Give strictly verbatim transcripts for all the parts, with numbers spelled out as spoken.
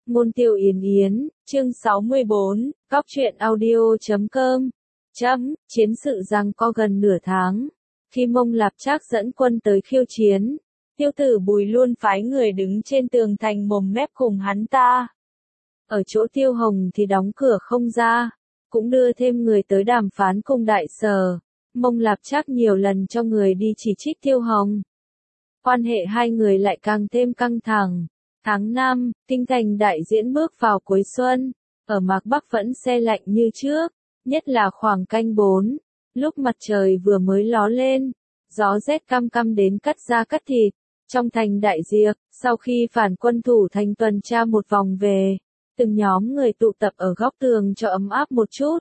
Ngôn Tiêu Yến Yến, chương sáu mươi bốn, góc truyện audio.com. Chấm, chiến sự giằng co gần nửa tháng. Khi Mông Lạp Trác dẫn quân tới khiêu chiến, Tiêu Tử Bùi luôn phái người đứng trên tường thành mồm mép cùng hắn ta. Ở chỗ Tiêu Hồng thì đóng cửa không ra, cũng đưa thêm người tới đàm phán cùng đại sở. Mông Lạp Trác nhiều lần cho người đi chỉ trích Tiêu Hồng. Quan hệ hai người lại càng thêm căng thẳng. Tháng năm, kinh thành đại diễn bước vào cuối xuân, ở mạc Bắc vẫn se lạnh như trước, nhất là khoảng canh bốn, lúc mặt trời vừa mới ló lên, gió rét căm căm đến cắt da cắt thịt. Trong thành đại diệp, sau khi phản quân thủ thành tuần tra một vòng về, từng nhóm người tụ tập ở góc tường cho ấm áp một chút.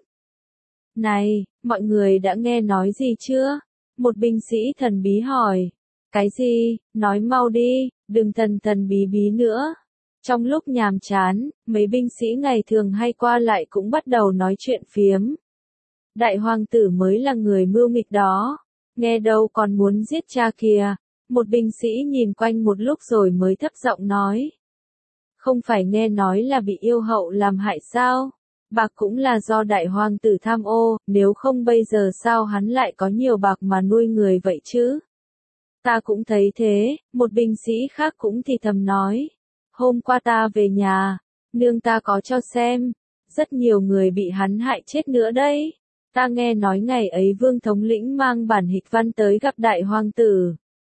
Này, mọi người đã nghe nói gì chưa? Một binh sĩ thần bí hỏi. Cái gì? Nói mau đi, đừng thần thần bí bí nữa. Trong lúc nhàm chán, mấy binh sĩ ngày thường hay qua lại cũng bắt đầu nói chuyện phiếm. Đại hoàng tử mới là người mưu nghịch đó. Nghe đâu còn muốn giết cha kìa. Một binh sĩ nhìn quanh một lúc rồi mới thấp giọng nói. Không phải nghe nói là bị yêu hậu làm hại sao? Bạc cũng là do đại hoàng tử tham ô, nếu không bây giờ sao hắn lại có nhiều bạc mà nuôi người vậy chứ? Ta cũng thấy thế, một binh sĩ khác cũng thì thầm nói. Hôm qua ta về nhà, nương ta có cho xem, rất nhiều người bị hắn hại chết nữa đấy. Ta nghe nói ngày ấy Vương thống lĩnh mang bản hịch văn tới gặp đại hoàng tử.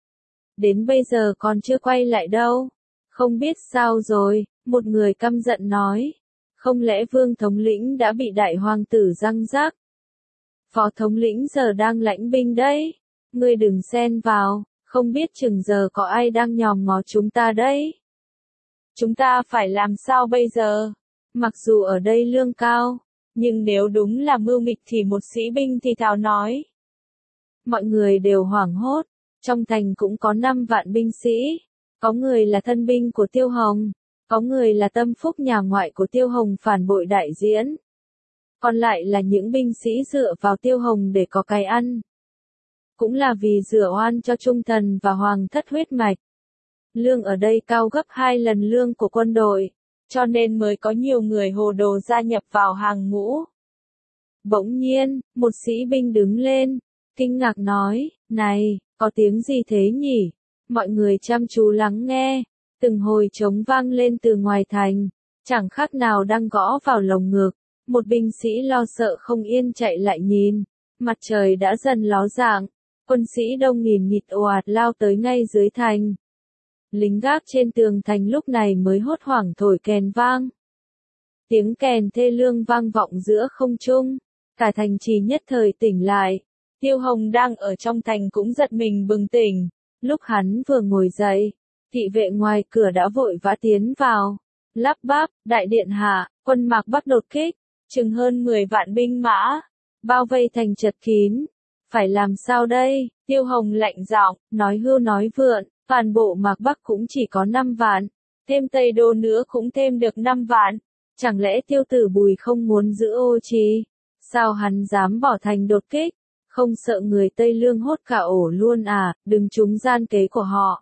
Đến bây giờ còn chưa quay lại đâu. Không biết sao rồi, một người căm giận nói. Không lẽ Vương thống lĩnh đã bị đại hoàng tử giăng rắc? Phó thống lĩnh giờ đang lãnh binh đấy. Ngươi đừng xen vào. Không biết chừng giờ có ai đang nhòm ngó chúng ta đấy. Chúng ta phải làm sao bây giờ? Mặc dù ở đây lương cao, nhưng nếu đúng là mưu nghịch thì một sĩ binh thì thào nói. Mọi người đều hoảng hốt, trong thành cũng có năm vạn binh sĩ, có người là thân binh của Tiêu Hồng, có người là tâm phúc nhà ngoại của Tiêu Hồng phản bội đại diễn. Còn lại là những binh sĩ dựa vào Tiêu Hồng để có cái ăn. Cũng là vì rửa oan cho trung thần và hoàng thất huyết mạch. Lương ở đây cao gấp hai lần lương của quân đội, cho nên mới có nhiều người hồ đồ gia nhập vào hàng ngũ. Bỗng nhiên, một sĩ binh đứng lên, kinh ngạc nói, này, có tiếng gì thế nhỉ? Mọi người chăm chú lắng nghe, từng hồi trống vang lên từ ngoài thành, chẳng khác nào đang gõ vào lồng ngực. Một binh sĩ lo sợ không yên chạy lại nhìn, mặt trời đã dần ló dạng. Quân sĩ đông nghìn nghịt ồ ạt lao tới ngay dưới thành. Lính gác trên tường thành lúc này mới hốt hoảng thổi kèn vang. Tiếng kèn thê lương vang vọng giữa không trung. Cả thành trì nhất thời tỉnh lại. Tiêu Hồng đang ở trong thành cũng giật mình bừng tỉnh. Lúc hắn vừa ngồi dậy, thị vệ ngoài cửa đã vội vã tiến vào. Lắp bắp, đại điện hạ, quân mạc Bắc đột kích. Chừng hơn mười vạn binh mã. Bao vây thành chật kín. Phải làm sao đây? Tiêu Hồng lạnh giọng, nói hưu nói vượn, toàn bộ mạc Bắc cũng chỉ có năm vạn, thêm Tây Đô nữa cũng thêm được năm vạn. Chẳng lẽ Tiêu Tử Bùi không muốn giữ Ô Trì? Sao hắn dám bỏ thành đột kích? Không sợ người Tây Lương hốt cả ổ luôn à, đừng trúng gian kế của họ.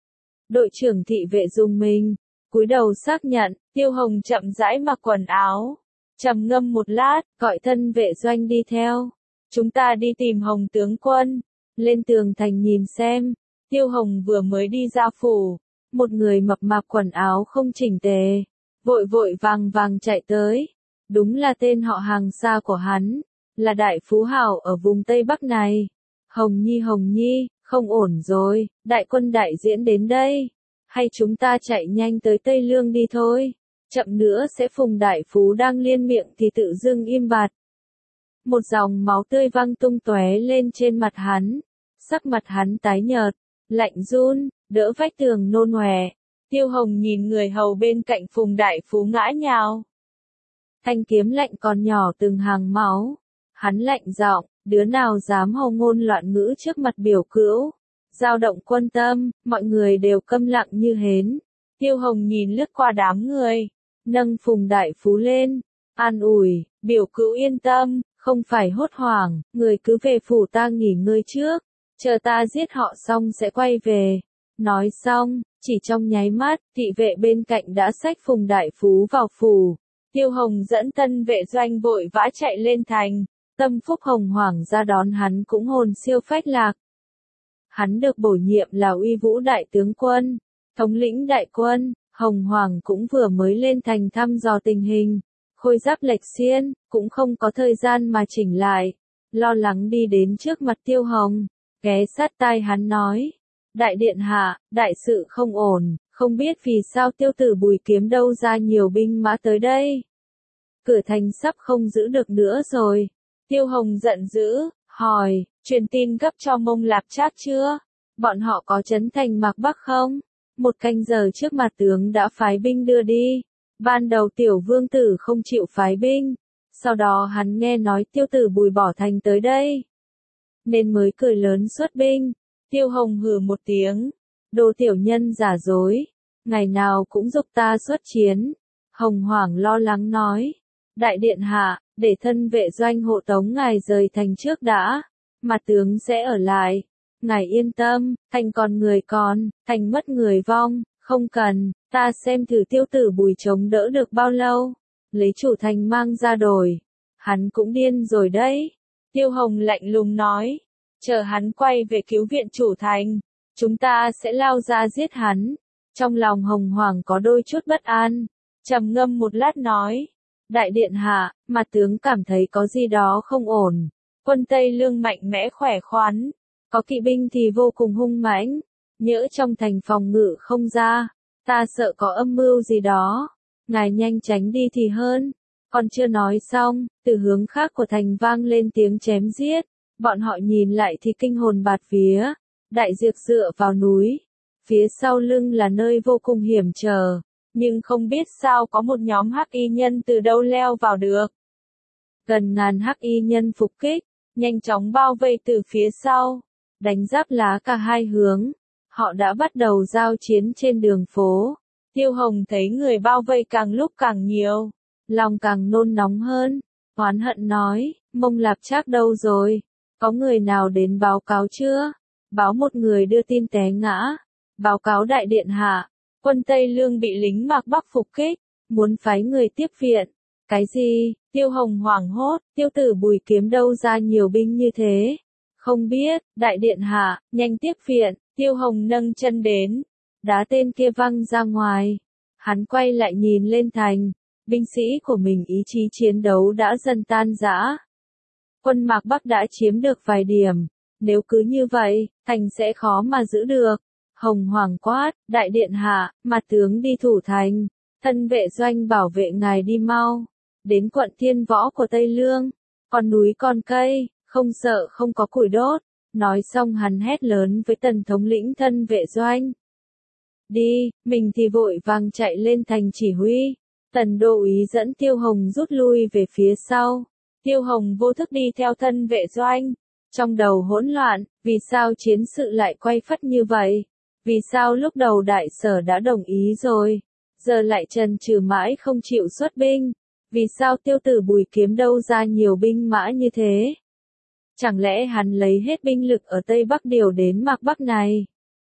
Đội trưởng thị vệ dùng mình, cúi đầu xác nhận, Tiêu Hồng chậm rãi mặc quần áo, trầm ngâm một lát, gọi thân vệ doanh đi theo. Chúng ta đi tìm Hồng tướng quân. Lên tường thành nhìn xem. Tiêu Hồng vừa mới đi ra phủ. Một người mập mạp quần áo không chỉnh tề. Vội vội vàng vàng chạy tới. Đúng là tên họ hàng xa của hắn. Là đại phú hào ở vùng Tây Bắc này. Hồng Nhi Hồng Nhi, không ổn rồi. Đại quân đại diễn đến đây. Hay chúng ta chạy nhanh tới Tây Lương đi thôi. Chậm nữa sẽ phùng đại phú đang liên miệng thì tự dưng im bặt. Một dòng máu tươi văng tung tóe lên trên mặt hắn. Sắc mặt hắn tái nhợt, lạnh run, đỡ vách tường nôn ọe. Tiêu Hồng nhìn người hầu bên cạnh phùng đại phú ngã nhào. Thanh kiếm lạnh còn nhỏ từng hàng máu. Hắn lạnh giọng, đứa nào dám hầu ngôn loạn ngữ trước mặt biểu cữu. Dao động quân tâm, mọi người đều câm lặng như hến. Tiêu Hồng nhìn lướt qua đám người, nâng phùng đại phú lên, an ủi, biểu cữu yên tâm. Không phải hốt hoảng, người cứ về phủ ta nghỉ ngơi trước, chờ ta giết họ xong sẽ quay về. Nói xong, chỉ trong nháy mắt, thị vệ bên cạnh đã xách Phùng Đại Phú vào phủ. Tiêu Hồng dẫn thân vệ doanh vội vã chạy lên thành, Tâm Phúc Hồng Hoàng ra đón hắn cũng hồn siêu phách lạc. Hắn được bổ nhiệm là Uy Vũ Đại Tướng Quân, thống lĩnh đại quân. Hồng Hoàng cũng vừa mới lên thành thăm dò tình hình, khôi giáp lệch xiên, cũng không có thời gian mà chỉnh lại, lo lắng đi đến trước mặt Tiêu Hồng, ghé sát tai hắn nói, đại điện hạ, đại sự không ổn, không biết vì sao Tiêu tử Bùi kiếm đâu ra nhiều binh mã tới đây. Cửa thành sắp không giữ được nữa rồi. Tiêu Hồng giận dữ, hỏi, truyền tin gấp cho Mông Lạp Trác chưa? Bọn họ có trấn thành Mạc Bắc không? Một canh giờ trước mặt tướng đã phái binh đưa đi. Ban đầu tiểu vương tử không chịu phái binh. Sau đó hắn nghe nói Tiêu tử Bùi bỏ thành tới đây, nên mới cười lớn xuất binh. Tiêu Hồng hừ một tiếng. Đồ tiểu nhân giả dối. Ngày nào cũng giục ta xuất chiến. Hồng Hoàng lo lắng nói. Đại điện hạ, để thân vệ doanh hộ tống ngài rời thành trước đã. Mà tướng sẽ ở lại. Ngài yên tâm, thành còn người còn, thành mất người vong, không cần, ta xem thử Tiêu tử Bùi chống đỡ được bao lâu. Lấy chủ thành mang ra đổi. Hắn cũng điên rồi đấy. Tiêu Hồng lạnh lùng nói. Chờ hắn quay về cứu viện chủ thành, chúng ta sẽ lao ra giết hắn. Trong lòng Hồng Hoàng có đôi chút bất an, trầm ngâm một lát nói. Đại điện hạ, mà tướng cảm thấy có gì đó không ổn. Quân Tây Lương mạnh mẽ khỏe khoắn, có kỵ binh thì vô cùng hung mãnh, nhỡ trong thành phòng ngự không ra, ta sợ có âm mưu gì đó. Ngài nhanh tránh đi thì hơn. Còn chưa nói xong, từ hướng khác của thành vang lên tiếng chém giết. Bọn họ nhìn lại thì kinh hồn bạt vía. Đại Diệp dựa vào núi, phía sau lưng là nơi vô cùng hiểm trở, nhưng không biết sao có một nhóm hắc y nhân từ đâu leo vào được. Gần ngàn hắc y nhân phục kích, nhanh chóng bao vây từ phía sau, đánh giáp lá cả hai hướng. Họ đã bắt đầu giao chiến trên đường phố. Tiêu Hồng thấy người bao vây càng lúc càng nhiều, lòng càng nôn nóng hơn, oán hận nói, Mông Lạp Trác đâu rồi? Có người nào đến báo cáo chưa? Báo một người đưa tin té ngã. Báo cáo đại điện hạ, quân Tây Lương bị lính Mạc Bắc phục kích, muốn phái người tiếp viện. Cái gì? Tiêu Hồng hoảng hốt, Tiêu tử Bùi kiếm đâu ra nhiều binh như thế? Không biết, đại điện hạ, nhanh tiếp viện. Tiêu Hồng nâng chân đến, đá tên kia văng ra ngoài. Hắn quay lại nhìn lên thành, binh sĩ của mình ý chí chiến đấu đã dần tan rã. Quân Mạc Bắc đã chiếm được vài điểm, nếu cứ như vậy, thành sẽ khó mà giữ được. Hồng Hoàng quát, đại điện hạ, mà tướng đi thủ thành, thân vệ doanh bảo vệ ngài đi mau, đến quận Thiên Võ của Tây Lương, con núi con cây, không sợ không có củi đốt. Nói xong hắn hét lớn với tần thống lĩnh thân vệ doanh. Đi, mình thì vội vàng chạy lên thành chỉ huy. Tần đô úy dẫn Tiêu Hồng rút lui về phía sau. Tiêu Hồng vô thức đi theo thân vệ doanh. Trong đầu hỗn loạn, vì sao chiến sự lại quay phắt như vậy? Vì sao lúc đầu đại sở đã đồng ý rồi, giờ lại chần chừ mãi không chịu xuất binh? Vì sao Tiêu tử Bùi kiếm đâu ra nhiều binh mã như thế? Chẳng lẽ hắn lấy hết binh lực ở Tây Bắc điều đến Mạc Bắc này?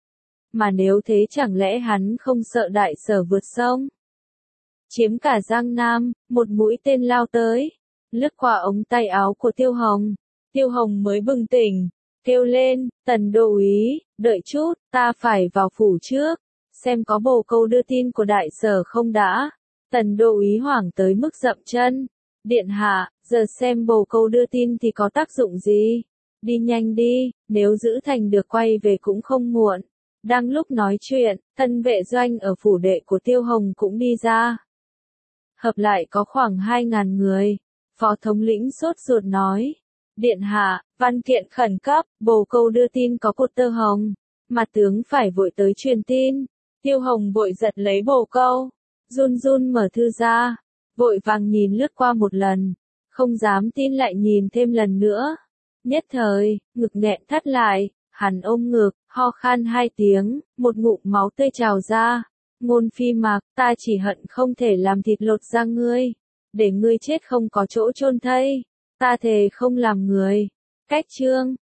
Mà nếu thế chẳng lẽ hắn không sợ đại sở vượt sông, chiếm cả Giang Nam? Một mũi tên lao tới, lướt qua ống tay áo của Tiêu Hồng. Tiêu Hồng mới bừng tỉnh, kêu lên, tần đô úy, đợi chút, ta phải vào phủ trước, xem có bồ câu đưa tin của đại sở không đã. Tần đô úy hoảng tới mức dậm chân. Điện hạ, giờ xem bồ câu đưa tin thì có tác dụng gì? Đi nhanh đi, nếu giữ thành được quay về cũng không muộn. Đang lúc nói chuyện, thân vệ doanh ở phủ đệ của Tiêu Hồng cũng đi ra. Hợp lại có khoảng hai ngàn người. Phó thống lĩnh sốt ruột nói. Điện hạ, văn kiện khẩn cấp, bồ câu đưa tin có cột tơ hồng. Mà tướng phải vội tới truyền tin. Tiêu Hồng vội giật lấy bồ câu, run run mở thư ra, vội vàng nhìn lướt qua một lần, không dám tin lại nhìn thêm lần nữa. Nhất thời, ngực nghẹn thắt lại, hắn ôm ngực, ho khan hai tiếng, một ngụm máu tươi trào ra. Ngôn Phi Mạc, ta chỉ hận không thể làm thịt lột da ngươi, để ngươi chết không có chỗ chôn thây. Ta thề không làm người. Cách chương